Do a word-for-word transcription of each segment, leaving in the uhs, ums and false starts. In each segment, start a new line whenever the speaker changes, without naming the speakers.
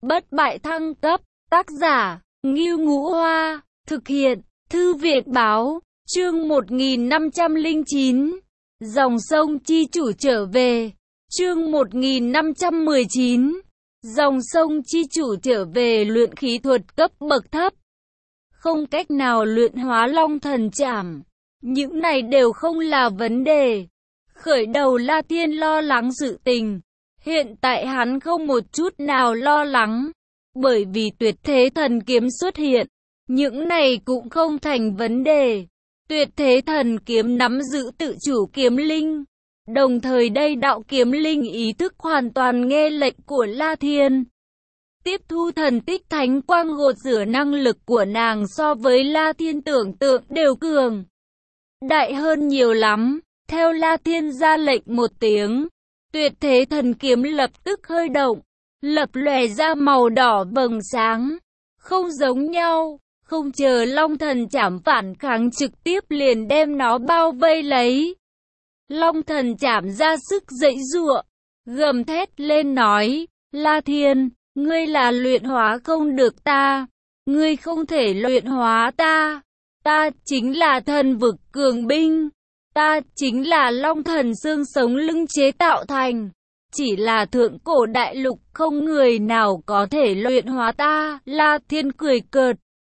bất bại thăng cấp, tác giả, Ngưu Ngũ Hoa, thực hiện, Thư viện Báo, chương một nghìn năm trăm lẻ chín, dòng sông chi chủ trở về, chương một nghìn năm trăm mười chín, dòng sông chi chủ trở về. Luyện khí thuật cấp bậc thấp, không cách nào luyện hóa Long Thần Trảm, những này đều không là vấn đề. Khởi đầu La Thiên lo lắng sự tình, hiện tại hắn không một chút nào lo lắng, bởi vì tuyệt thế thần kiếm xuất hiện, những này cũng không thành vấn đề. Tuyệt thế thần kiếm nắm giữ tự chủ kiếm linh, đồng thời đây đạo kiếm linh ý thức hoàn toàn nghe lệnh của La Thiên. Tiếp thu thần tích thánh quang gột rửa, năng lực của nàng so với La Thiên tưởng tượng đều cường đại hơn nhiều lắm. Theo La Thiên ra lệnh một tiếng, tuyệt thế thần kiếm lập tức hơi động, lập lòe ra màu đỏ vầng sáng, không giống nhau. Không chờ Long Thần Trảm phản kháng, trực tiếp liền đem nó bao vây lấy. Long Thần Trảm ra sức giãy giụa, gầm thét lên nói: La Thiên, ngươi là luyện hóa không được ta, ngươi không thể luyện hóa ta, ta chính là thần vực cường binh, ta chính là Long Thần xương sống lưng chế tạo thành, chỉ là thượng cổ đại lục không người nào có thể luyện hóa ta. La Thiên cười cợt,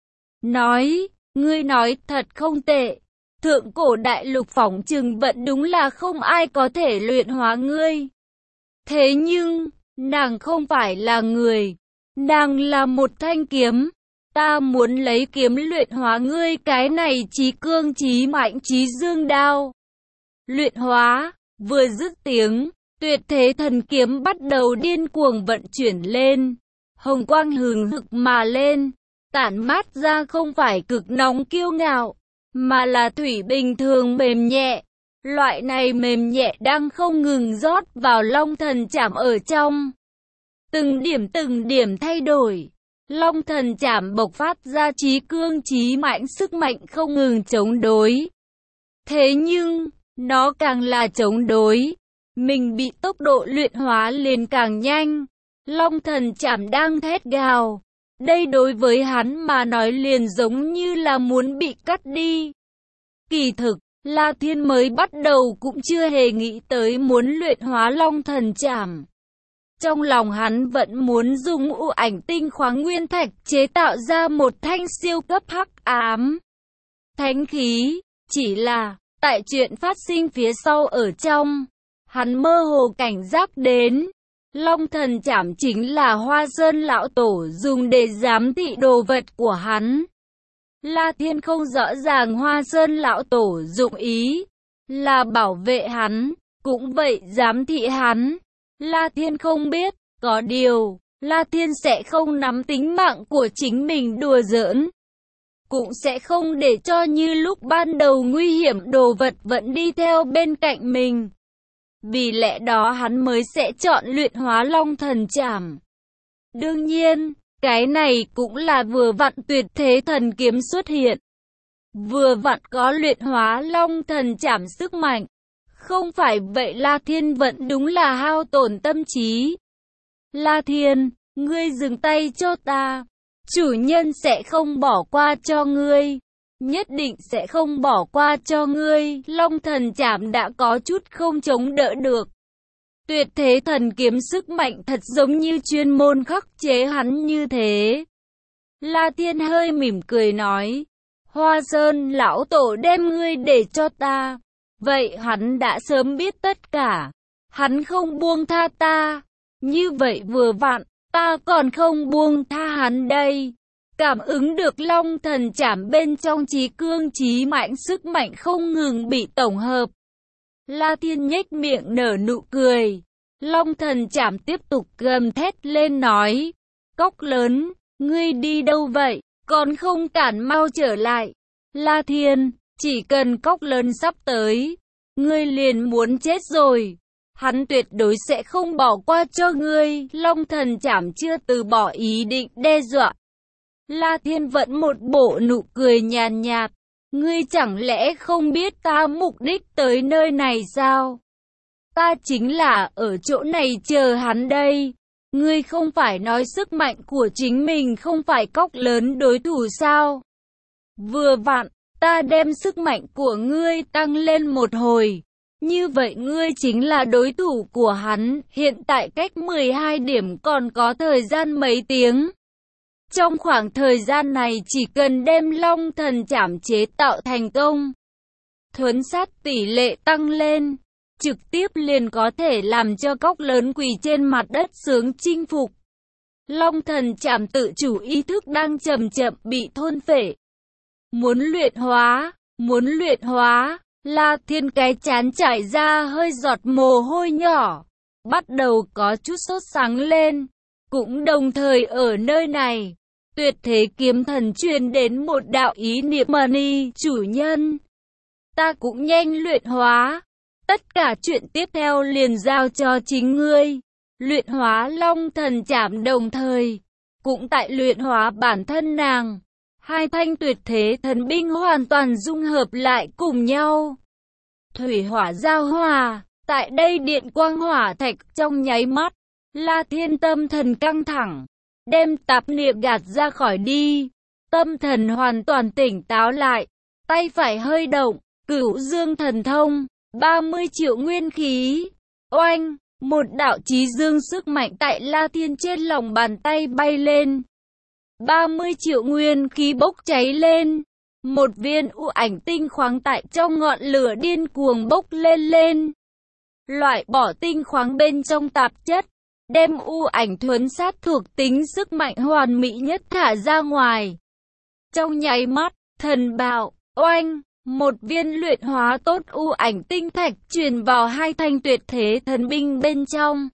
nói: ngươi nói thật không tệ, thượng cổ đại lục phỏng chừng vẫn đúng là không ai có thể luyện hóa ngươi. Thế nhưng, nàng không phải là người, nàng là một thanh kiếm, ta muốn lấy kiếm luyện hóa ngươi cái này chí cương chí mạnh chí dương đao. Luyện hóa, vừa dứt tiếng, tuyệt thế thần kiếm bắt đầu điên cuồng vận chuyển lên, hồng quang hừng hực mà lên, tản mát ra không phải cực nóng kiêu ngạo, mà là thủy bình thường mềm nhẹ. Loại này mềm nhẹ đang không ngừng rót vào Long Thần Trảm ở trong. Từng điểm từng điểm thay đổi, Long Thần Trảm bộc phát ra chí cương chí mạnh sức mạnh không ngừng chống đối. Thế nhưng, nó càng là chống đối, mình bị tốc độ luyện hóa liền càng nhanh. Long Thần Trảm đang thét gào. Đây đối với hắn mà nói liền giống như là muốn bị cắt đi. Kỳ thực, La Thiên mới bắt đầu cũng chưa hề nghĩ tới muốn luyện hóa Long Thần Trảm. Trong lòng hắn vẫn muốn dùng u ảnh tinh khoáng nguyên thạch chế tạo ra một thanh siêu cấp hắc ám thánh khí. Chỉ là, tại chuyện phát sinh phía sau ở trong, hắn mơ hồ cảnh giác đến. Long Thần Trảm chính là Hoa Sơn lão tổ dùng để giám thị đồ vật của hắn. La Thiên không rõ ràng Hoa Sơn lão tổ dụng ý là bảo vệ hắn, cũng vậy giám thị hắn. La Thiên không biết, có điều, La Thiên sẽ không nắm tính mạng của chính mình đùa giỡn, cũng sẽ không để cho như lúc ban đầu nguy hiểm đồ vật vẫn đi theo bên cạnh mình. Vì lẽ đó hắn mới sẽ chọn luyện hóa Long Thần Trảm. Đương nhiên, cái này cũng là vừa vặn tuyệt thế thần kiếm xuất hiện, vừa vặn có luyện hóa Long Thần Trảm sức mạnh. Không phải vậy La Thiên vẫn đúng là hao tổn tâm trí. La Thiên, ngươi dừng tay cho ta, chủ nhân sẽ không bỏ qua cho ngươi, nhất định sẽ không bỏ qua cho ngươi. Long Thần Trảm đã có chút không chống đỡ được. Tuyệt thế thần kiếm sức mạnh thật giống như chuyên môn khắc chế hắn như thế. La Thiên hơi mỉm cười nói: Hoa Sơn lão tổ đem ngươi để cho ta, vậy hắn đã sớm biết tất cả, hắn không buông tha ta, như vậy vừa vặn, ta còn không buông tha hắn đây. Cảm ứng được Long Thần Trảm bên trong chí cương chí mạnh sức mạnh không ngừng bị tổng hợp, La Thiên nhếch miệng nở nụ cười. Long Thần Trảm tiếp tục gầm thét lên nói: Cóc lớn, ngươi đi đâu vậy, còn không cản mau trở lại. La Thiên, chỉ cần Cóc lớn sắp tới, ngươi liền muốn chết rồi, hắn tuyệt đối sẽ không bỏ qua cho ngươi. Long Thần Trảm chưa từ bỏ ý định đe dọa. La Thiên vẫn một bộ nụ cười nhàn nhạt, ngươi chẳng lẽ không biết ta mục đích tới nơi này sao? Ta chính là ở chỗ này chờ hắn đây. Ngươi không phải nói sức mạnh của chính mình không phải cóc lớn đối thủ sao? Vừa vặn, ta đem sức mạnh của ngươi tăng lên một hồi. Như vậy ngươi chính là đối thủ của hắn. Hiện tại cách mười hai điểm còn có thời gian mấy tiếng. Trong khoảng thời gian này chỉ cần đem Long Thần Trảm chế tạo thành công, thuấn sát tỷ lệ tăng lên, trực tiếp liền có thể làm cho cóc lớn quỳ trên mặt đất sướng chinh phục. Long Thần Trảm tự chủ ý thức đang chậm chậm bị thôn phệ. Muốn luyện hóa, muốn luyện hóa, La Thiên cái chán chảy ra hơi giọt mồ hôi nhỏ, bắt đầu có chút sốt sắng lên. Cũng đồng thời ở nơi này, Tuyệt Thế Kiếm Thần truyền đến một đạo ý niệm mani, chủ nhân. Ta cũng nhanh luyện hóa. Tất cả chuyện tiếp theo liền giao cho chính ngươi. Luyện hóa Long Thần Trảm đồng thời, cũng tại luyện hóa bản thân nàng. Hai thanh tuyệt thế thần binh hoàn toàn dung hợp lại cùng nhau. Thủy hỏa giao hòa, tại đây điện quang hỏa thạch trong nháy mắt. La Thiên tâm thần căng thẳng, đem tạp niệm gạt ra khỏi đi. Tâm thần hoàn toàn tỉnh táo lại, tay phải hơi động, Cửu Dương Thần Thông, ba mươi triệu nguyên khí. Oanh, một đạo chí dương sức mạnh tại La Thiên trên lòng bàn tay bay lên. ba mươi triệu nguyên khí bốc cháy lên. Một viên u ảnh tinh khoáng tại trong ngọn lửa điên cuồng bốc lên lên. Loại bỏ tinh khoáng bên trong tạp chất, đem u ảnh thuấn sát thuộc tính sức mạnh hoàn mỹ nhất thả ra ngoài. Trong nháy mắt, thần bạo, oanh, một viên luyện hóa tốt u ảnh tinh thạch truyền vào hai thanh tuyệt thế thần binh bên trong.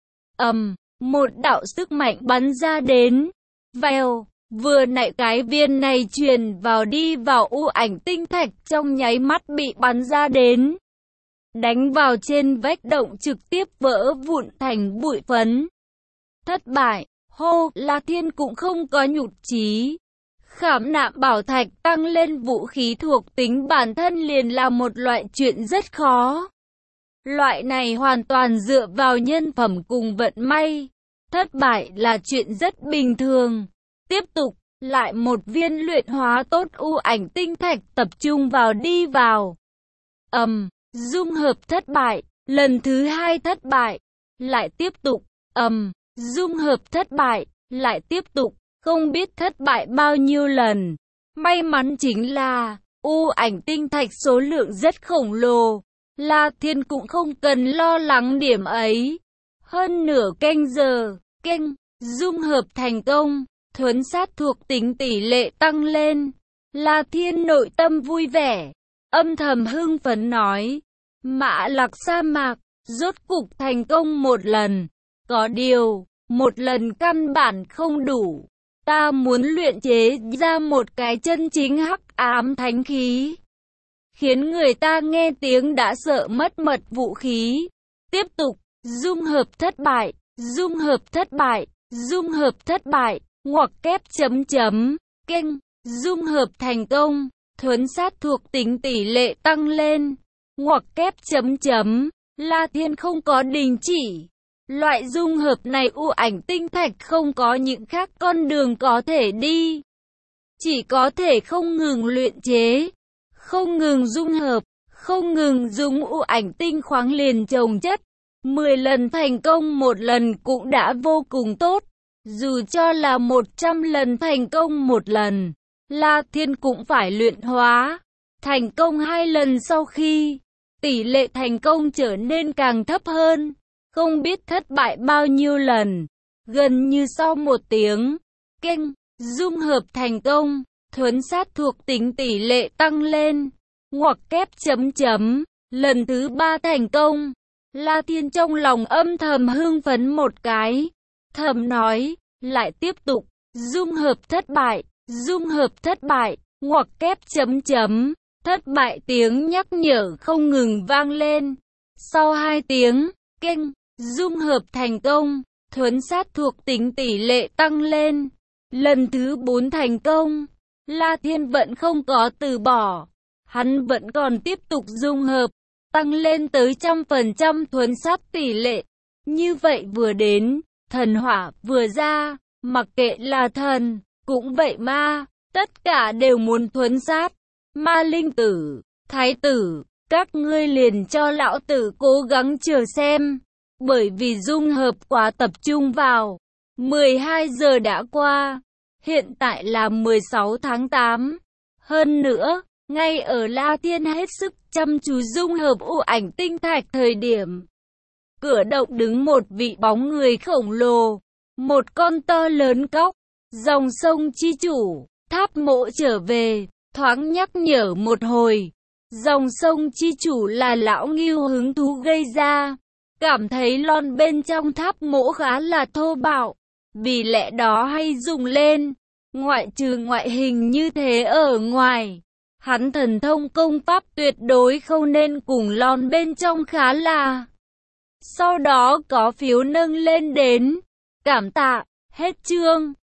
Ầm, um, một đạo sức mạnh bắn ra đến. Vèo, vừa nãy cái viên này truyền vào đi vào u ảnh tinh thạch trong nháy mắt bị bắn ra đến. Đánh vào trên vách động trực tiếp vỡ vụn thành bụi phấn. Thất bại, hô, La Thiên cũng không có nhụt chí. Khảm nạm bảo thạch tăng lên vũ khí thuộc tính bản thân liền là một loại chuyện rất khó. Loại này hoàn toàn dựa vào nhân phẩm cùng vận may. Thất bại là chuyện rất bình thường. Tiếp tục, lại một viên luyện hóa tốt u ảnh tinh thạch tập trung vào đi vào. Ầm, um, dung hợp thất bại, lần thứ hai thất bại, lại tiếp tục, ầm, um, dung hợp thất bại, lại tiếp tục, không biết thất bại bao nhiêu lần. May mắn chính là, u ảnh tinh thạch số lượng rất khổng lồ, La Thiên cũng không cần lo lắng điểm ấy. Hơn nửa canh giờ, canh, dung hợp thành công, thuấn sát thuộc tính tỷ lệ tăng lên. La Thiên nội tâm vui vẻ, âm thầm hưng phấn nói, Mã Lạc sa mạc, rốt cục thành công một lần. Có điều, một lần căn bản không đủ. Ta muốn luyện chế ra một cái chân chính hắc ám thánh khí, khiến người ta nghe tiếng đã sợ mất mật vũ khí. Tiếp tục, dung hợp thất bại, dung hợp thất bại, dung hợp thất bại, ngoặc kép chấm chấm, kênh, dung hợp thành công, thuấn sát thuộc tính tỷ lệ tăng lên, ngoặc kép chấm chấm, La Thiên không có đình chỉ. Loại dung hợp này u ảnh tinh thạch không có những khác con đường có thể đi. Chỉ có thể không ngừng luyện chế, không ngừng dung hợp, không ngừng dùng u ảnh tinh khoáng liền chồng chất. mười lần thành công một lần cũng đã vô cùng tốt. Dù cho là một trăm lần thành công một lần, La Thiên cũng phải luyện hóa. Thành công hai lần sau khi, tỷ lệ thành công trở nên càng thấp hơn. Không biết thất bại bao nhiêu lần. Gần như sau một tiếng, kênh, dung hợp thành công, thuấn sát thuộc tính tỷ lệ tăng lên, ngoặc kép chấm chấm, lần thứ ba thành công. La Thiên trong lòng âm thầm hưng phấn một cái, thầm nói, lại tiếp tục, dung hợp thất bại, dung hợp thất bại, ngoặc kép chấm chấm, thất bại tiếng nhắc nhở không ngừng vang lên. Sau hai tiếng, kênh, dung hợp thành công, thuấn sát thuộc tính tỷ lệ tăng lên, lần thứ bốn thành công. La Thiên vẫn không có từ bỏ, hắn vẫn còn tiếp tục dung hợp, tăng lên tới trăm phần trăm thuấn sát tỷ lệ. Như vậy vừa đến, Thần hỏa vừa ra, mặc kệ là thần, cũng vậy ma, tất cả đều muốn thuấn sát. Ma linh tử, thái tử, các ngươi liền cho lão tử cố gắng chờ xem. Bởi vì dung hợp quá tập trung vào. mười hai giờ đã qua, hiện tại là mười sáu tháng tám. Hơn nữa, ngay ở La Thiên hết sức chăm chú dung hợp u ảnh tinh thạch thời điểm. Cửa động đứng một vị bóng người khổng lồ, một con to lớn cóc, dòng sông chi chủ, Tháp Mộ trở về, thoáng nhắc nhở một hồi. Dòng sông chi chủ là lão Ngưu hứng thú gây ra, cảm thấy lon bên trong Tháp Mộ khá là thô bạo, vì lẽ đó hay dùng lên. Ngoại trừ ngoại hình như thế ở ngoài, hắn thần thông công pháp tuyệt đối không nên cùng lon bên trong khá là. Sau đó có phiếu nâng lên đến. Cảm tạ, hết chương.